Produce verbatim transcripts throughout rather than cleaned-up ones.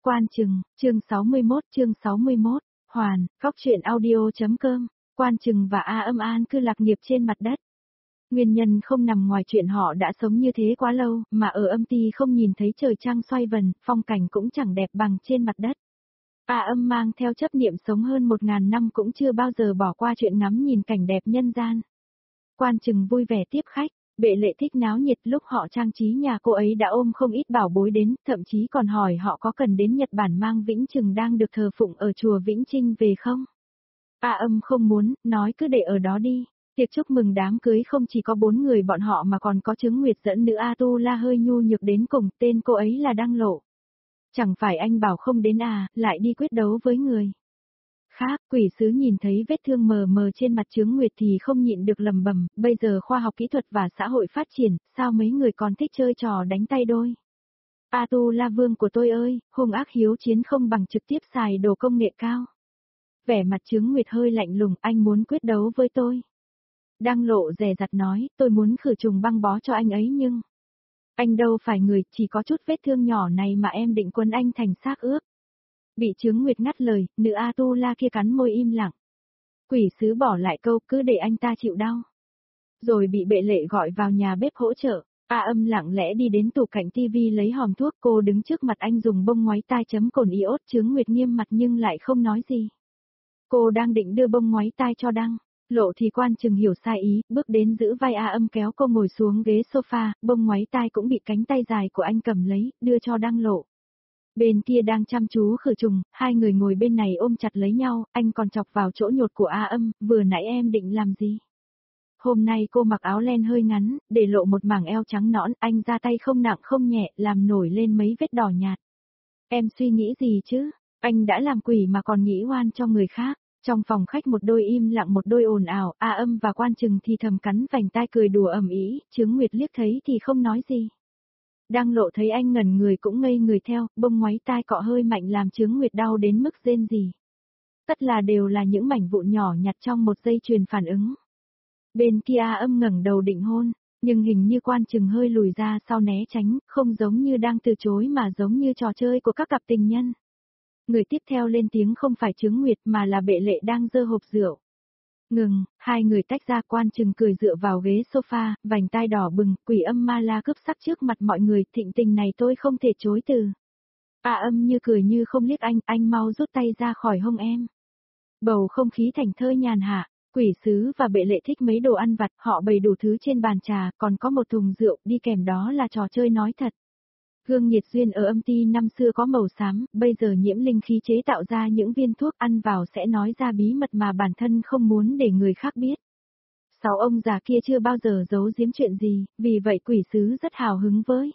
Quan Chừng, chương sáu mươi mốt, chương sáu mươi mốt, Hoàn, Cóc truyện audio.com, Quan Chừng và A Âm an cư lạc nghiệp trên mặt đất. Nguyên nhân không nằm ngoài chuyện họ đã sống như thế quá lâu, mà ở âm ty không nhìn thấy trời trăng xoay vần, phong cảnh cũng chẳng đẹp bằng trên mặt đất. A Âm mang theo chấp niệm sống hơn một ngàn năm cũng chưa bao giờ bỏ qua chuyện ngắm nhìn cảnh đẹp nhân gian. Quan Chừng vui vẻ tiếp khách. Bệ Lệ thích náo nhiệt, lúc họ trang trí nhà cô ấy đã ôm không ít bảo bối đến, thậm chí còn hỏi họ có cần đến Nhật Bản mang Vĩnh Trừng đang được thờ phụng ở chùa Vĩnh Trinh về không. A Âm không muốn, nói cứ để ở đó đi. Tiệc chúc mừng đám cưới không chỉ có bốn người bọn họ mà còn có Trứng Nguyệt dẫn nữ A Tu La hơi nhu nhược đến cùng, tên cô ấy là Đăng Lộ. Chẳng phải anh bảo không đến à, lại đi quyết đấu với người khác. Quỷ sứ nhìn thấy vết thương mờ mờ trên mặt Trứng Nguyệt thì không nhịn được lầm bầm, bây giờ khoa học kỹ thuật và xã hội phát triển, sao mấy người còn thích chơi trò đánh tay đôi. A Tu La vương của tôi ơi, hung ác hiếu chiến không bằng trực tiếp xài đồ công nghệ cao. Vẻ mặt Trứng Nguyệt hơi lạnh lùng, anh muốn quyết đấu với tôi. Đăng Lộ dè dặt nói, tôi muốn khử trùng băng bó cho anh ấy nhưng... Anh đâu phải người, chỉ có chút vết thương nhỏ này mà em định quấn anh thành xác ướp. Bị Trứng Nguyệt ngắt lời, nữ A Tu La kia cắn môi im lặng. Quỷ sứ bỏ lại câu, cứ để anh ta chịu đau. Rồi bị Bệ Lệ gọi vào nhà bếp hỗ trợ. A Âm lặng lẽ đi đến tủ cạnh tivi lấy hòm thuốc, cô đứng trước mặt anh dùng bông ngoáy tai chấm cồn iốt. Trứng Nguyệt nghiêm mặt nhưng lại không nói gì. Cô đang định đưa bông ngoáy tai cho Đăng Lộ thì Quan Chừng hiểu sai ý, bước đến giữ vai A Âm kéo cô ngồi xuống ghế sofa, bông ngoáy tai cũng bị cánh tay dài của anh cầm lấy, đưa cho Đăng Lộ. Bên kia đang chăm chú khử trùng, hai người ngồi bên này ôm chặt lấy nhau, anh còn chọc vào chỗ nhột của A Âm, vừa nãy em định làm gì? Hôm nay cô mặc áo len hơi ngắn, để lộ một mảng eo trắng nõn, anh ra tay không nặng không nhẹ, làm nổi lên mấy vết đỏ nhạt. Em suy nghĩ gì chứ? Anh đã làm quỷ mà còn nghĩ oan cho người khác. Trong phòng khách một đôi im lặng một đôi ồn ào, A Âm và Quan Chừng thì thầm cắn vành tai cười đùa ầm ĩ, Trứng Nguyệt liếc thấy thì không nói gì. Đăng Lộ thấy anh ngẩn người cũng ngây người theo, bông ngoáy tai cọ hơi mạnh làm Trứng Nguyệt đau đến mức rên rỉ. Tất là đều là những mảnh vụn nhỏ nhặt trong một dây chuyền phản ứng. Bên kia A Âm ngẩng đầu định hôn, nhưng hình như Quan Chừng hơi lùi ra sau né tránh, không giống như đang từ chối mà giống như trò chơi của các cặp tình nhân. Người tiếp theo lên tiếng không phải Trứng Nguyệt mà là Bệ Lệ đang giơ hộp rượu. Ngừng, hai người tách ra. Quan Chừng cười dựa vào ghế sofa, vành tai đỏ bừng, Quỷ Âm ma la cướp sắc trước mặt mọi người, thịnh tình này tôi không thể chối từ. A Âm như cười như không liếc anh, anh mau rút tay ra khỏi hông em. Bầu không khí thành thơi nhàn hạ, Quỷ sứ và Bệ Lệ thích mấy đồ ăn vặt, họ bày đủ thứ trên bàn trà, còn có một thùng rượu, đi kèm đó là trò chơi nói thật. Gương nhiệt duyên ở âm ty năm xưa có màu xám, bây giờ nhiễm linh khí chế tạo ra những viên thuốc ăn vào sẽ nói ra bí mật mà bản thân không muốn để người khác biết. Sáu ông già kia chưa bao giờ giấu giếm chuyện gì, vì vậy quỷ sứ rất hào hứng với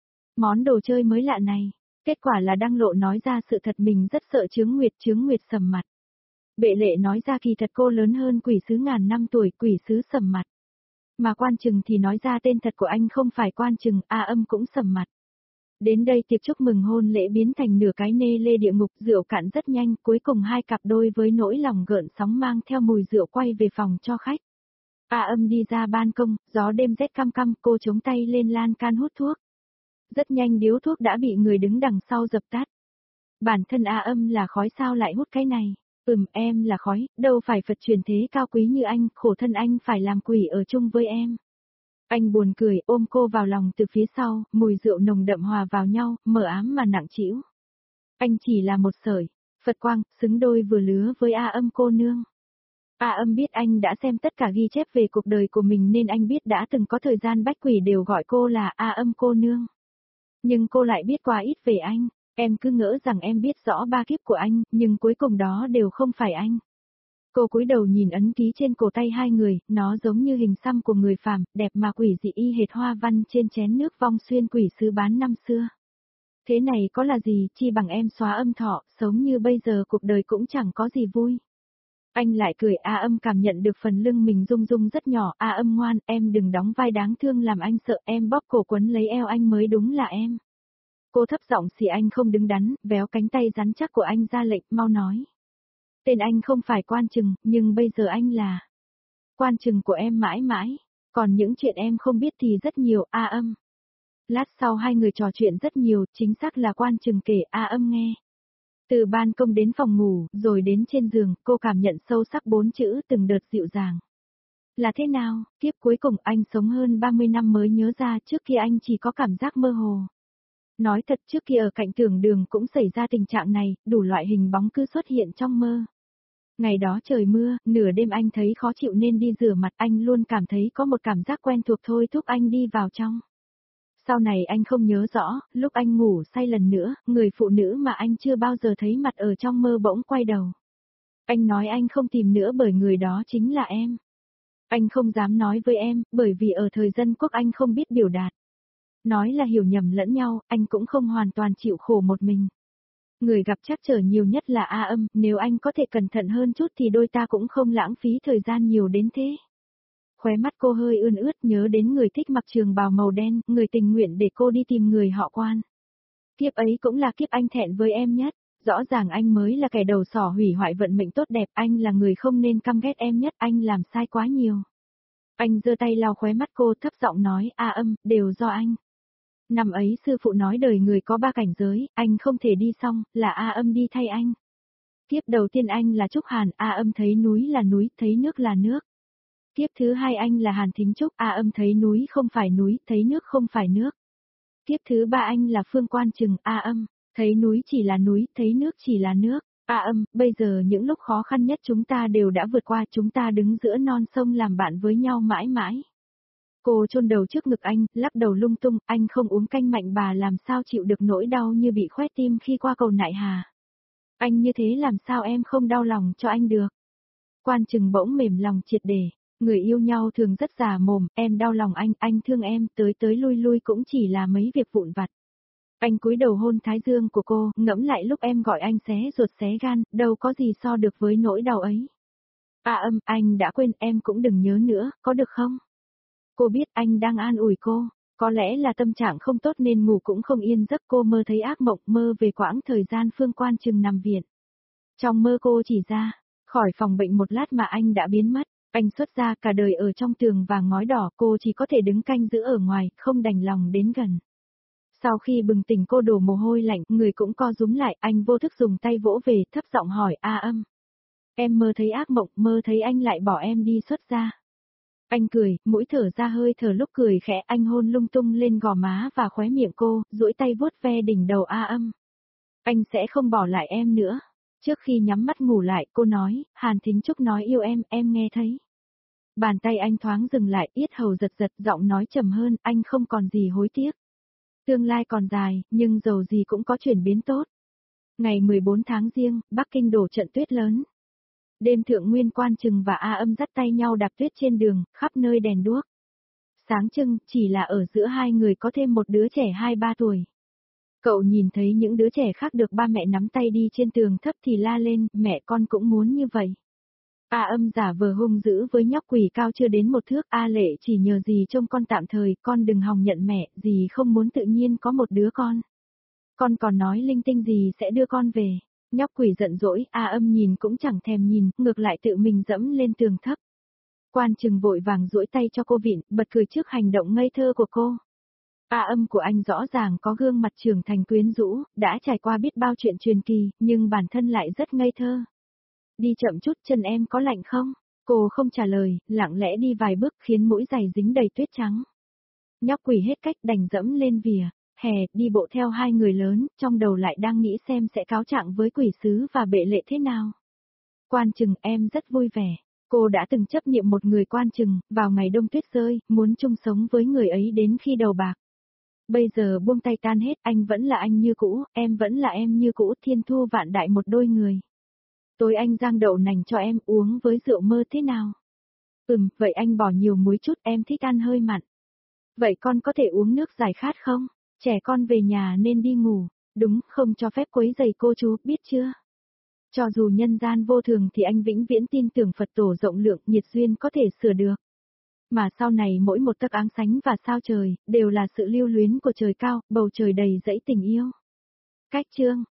món đồ chơi mới lạ này. Kết quả là Đăng Lộ nói ra sự thật mình rất sợ Trứng Nguyệt, Trứng Nguyệt sầm mặt. Bệ Lệ nói ra kỳ thật cô lớn hơn quỷ sứ ngàn năm tuổi, quỷ sứ sầm mặt. Mà Quan Chừng thì nói ra tên thật của anh không phải Quan Chừng, A Âm cũng sầm mặt. Đến đây tiệc chúc mừng hôn lễ biến thành nửa cái nê lê địa ngục, rượu cạn rất nhanh, cuối cùng hai cặp đôi với nỗi lòng gợn sóng mang theo mùi rượu quay về phòng cho khách. A Âm đi ra ban công, gió đêm rét căm căm, cô chống tay lên lan can hút thuốc. Rất nhanh điếu thuốc đã bị người đứng đằng sau dập tắt. Bản thân A Âm là khói sao lại hút cái này? Ừm, em là khói, đâu phải Phật truyền thế cao quý như anh, khổ thân anh phải làm quỷ ở chung với em. Anh buồn cười, ôm cô vào lòng từ phía sau, mùi rượu nồng đậm hòa vào nhau, mờ ám mà nặng trĩu. Anh chỉ là một sợi Phật quang, xứng đôi vừa lứa với A Âm cô nương. A Âm biết anh đã xem tất cả ghi chép về cuộc đời của mình nên anh biết đã từng có thời gian bách quỷ đều gọi cô là A Âm cô nương. Nhưng cô lại biết quá ít về anh, em cứ ngỡ rằng em biết rõ ba kiếp của anh, nhưng cuối cùng đó đều không phải anh. Cô cúi đầu nhìn ấn ký trên cổ tay hai người, nó giống như hình xăm của người phàm, đẹp mà quỷ dị y hệt hoa văn trên chén nước vong xuyên quỷ sứ bán năm xưa. Thế này có là gì, chi bằng em xóa âm thọ, sống như bây giờ cuộc đời cũng chẳng có gì vui. Anh lại cười. A Âm cảm nhận được phần lưng mình rung rung rất nhỏ. A Âm ngoan, em đừng đóng vai đáng thương làm anh sợ, em bóp cổ quấn lấy eo anh mới đúng là em. Cô thấp giọng xì anh không đứng đắn, véo cánh tay rắn chắc của anh ra lệnh, mau nói. Tên anh không phải Quan Chừng, nhưng bây giờ anh là Quan Chừng của em mãi mãi, còn những chuyện em không biết thì rất nhiều. A Âm Lát sau hai người trò chuyện rất nhiều, chính xác là Quan Trừng kể A Âm nghe. Từ ban công đến phòng ngủ, rồi đến trên giường, cô cảm nhận sâu sắc bốn chữ từng đợt dịu dàng. Là thế nào, kiếp cuối cùng anh sống hơn ba mươi năm mới nhớ ra trước kia anh chỉ có cảm giác mơ hồ. Nói thật trước kia ở cạnh tường đường cũng xảy ra tình trạng này, đủ loại hình bóng cứ xuất hiện trong mơ. Ngày đó trời mưa, nửa đêm anh thấy khó chịu nên đi rửa mặt, anh luôn cảm thấy có một cảm giác quen thuộc thôi thúc anh đi vào trong. Sau này anh không nhớ rõ, lúc anh ngủ say lần nữa, người phụ nữ mà anh chưa bao giờ thấy mặt ở trong mơ bỗng quay đầu. Anh nói anh không tìm nữa bởi người đó chính là em. Anh không dám nói với em, bởi vì ở thời dân quốc anh không biết biểu đạt. Nói là hiểu nhầm lẫn nhau, anh cũng không hoàn toàn chịu khổ một mình. Người gặp trắc trở nhiều nhất là A Âm, nếu anh có thể cẩn thận hơn chút thì đôi ta cũng không lãng phí thời gian nhiều đến thế. Khóe mắt cô hơi ươn ướt nhớ đến người thích mặc trường bào màu đen, người tình nguyện để cô đi tìm người họ Quan. Kiếp ấy cũng là kiếp anh thẹn với em nhất, rõ ràng anh mới là kẻ đầu sỏ hủy hoại vận mệnh tốt đẹp, anh là người không nên căm ghét em nhất, anh làm sai quá nhiều. Anh giơ tay lau khóe mắt cô thấp giọng nói, A Âm, đều do anh. Năm ấy sư phụ nói đời người có ba cảnh giới, anh không thể đi xong, là A Âm đi thay anh. Tiếp đầu tiên anh là Trúc Hàn, A Âm thấy núi là núi, thấy nước là nước. Tiếp thứ hai anh là Hàn Thính Trúc, A Âm thấy núi không phải núi, thấy nước không phải nước. Tiếp thứ ba anh là Phương Quan Trừng, A Âm, thấy núi chỉ là núi, thấy nước chỉ là nước. A Âm, bây giờ những lúc khó khăn nhất chúng ta đều đã vượt qua, chúng ta đứng giữa non sông làm bạn với nhau mãi mãi. Cô chôn đầu trước ngực anh, lắc đầu lung tung, anh không uống canh mạnh bà làm sao chịu được nỗi đau như bị khoét tim khi qua cầu Nại Hà. Anh như thế làm sao em không đau lòng cho anh được. Quan Trừng bỗng mềm lòng triệt để, người yêu nhau thường rất già mồm, em đau lòng anh, anh thương em, tới tới lui lui cũng chỉ là mấy việc vụn vặt. Anh cúi đầu hôn thái dương của cô, ngẫm lại lúc em gọi anh xé ruột xé gan, đâu có gì so được với nỗi đau ấy. A Âm, anh đã quên, em cũng đừng nhớ nữa, có được không? Cô biết anh đang an ủi cô, có lẽ là tâm trạng không tốt nên ngủ cũng không yên giấc, cô mơ thấy ác mộng, mơ về quãng thời gian Phương Quan Trừng nằm viện. Trong mơ cô chỉ ra, khỏi phòng bệnh một lát mà anh đã biến mất, anh xuất ra cả đời ở trong tường vàng ngói đỏ, cô chỉ có thể đứng canh giữ ở ngoài, không đành lòng đến gần. Sau khi bừng tỉnh cô đổ mồ hôi lạnh, người cũng co rúm lại, anh vô thức dùng tay vỗ về, thấp giọng hỏi, A Âm. Em mơ thấy ác mộng, mơ thấy anh lại bỏ em đi xuất ra. Anh cười, mũi thở ra hơi thở lúc cười khẽ, anh hôn lung tung lên gò má và khóe miệng cô, duỗi tay vuốt ve đỉnh đầu A Âm. Anh sẽ không bỏ lại em nữa. Trước khi nhắm mắt ngủ lại, cô nói, Hàn Thính Trúc nói yêu em, em nghe thấy. Bàn tay anh thoáng dừng lại, yết hầu giật giật, giọng nói trầm hơn, anh không còn gì hối tiếc. Tương lai còn dài, nhưng dầu gì cũng có chuyển biến tốt. Ngày mười bốn tháng Giêng, Bắc Kinh đổ trận tuyết lớn. Đêm thượng nguyên Quan Trừng và A Âm dắt tay nhau đạp tuyết trên đường, khắp nơi đèn đuốc. Sáng trưng, chỉ là ở giữa hai người có thêm một đứa trẻ hai ba tuổi. Cậu nhìn thấy những đứa trẻ khác được ba mẹ nắm tay đi trên tường thấp thì la lên, mẹ con cũng muốn như vậy. A Âm giả vờ hung dữ với nhóc quỷ cao chưa đến một thước, A Lệ chỉ nhờ dì trông con tạm thời, con đừng hòng nhận mẹ, dì không muốn tự nhiên có một đứa con. Con còn nói linh tinh gì sẽ đưa con về. Nhóc quỷ giận dỗi, A Âm nhìn cũng chẳng thèm nhìn, ngược lại tự mình dẫm lên tường thấp. Quan Trừng vội vàng duỗi tay cho cô vịn, bật cười trước hành động ngây thơ của cô. A Âm của anh rõ ràng có gương mặt trưởng thành quyến rũ, đã trải qua biết bao chuyện truyền kỳ, nhưng bản thân lại rất ngây thơ. Đi chậm chút, chân em có lạnh không? Cô không trả lời, lặng lẽ đi vài bước khiến mũi giày dính đầy tuyết trắng. Nhóc quỷ hết cách đành dẫm lên vỉa. Hè, đi bộ theo hai người lớn, trong đầu lại đang nghĩ xem sẽ cáo trạng với quỷ sứ và bệ lệ thế nào. Quan Trừng, em rất vui vẻ. Cô đã từng chấp niệm một người Quan Trừng, vào ngày đông tuyết rơi, muốn chung sống với người ấy đến khi đầu bạc. Bây giờ buông tay tan hết, anh vẫn là anh như cũ, em vẫn là em như cũ, thiên thu vạn đại một đôi người. Tối anh rang đậu nành cho em uống với rượu mơ thế nào? Ừm, vậy anh bỏ nhiều muối chút, em thích ăn hơi mặn. Vậy con có thể uống nước giải khát không? Trẻ con về nhà nên đi ngủ, đúng, không cho phép quấy rầy cô chú, biết chưa? Cho dù nhân gian vô thường thì anh vĩnh viễn tin tưởng Phật tổ rộng lượng, nhiệt duyên có thể sửa được. Mà sau này mỗi một tấc áng sánh và sao trời, đều là sự lưu luyến của trời cao, bầu trời đầy dẫy tình yêu. Cách chương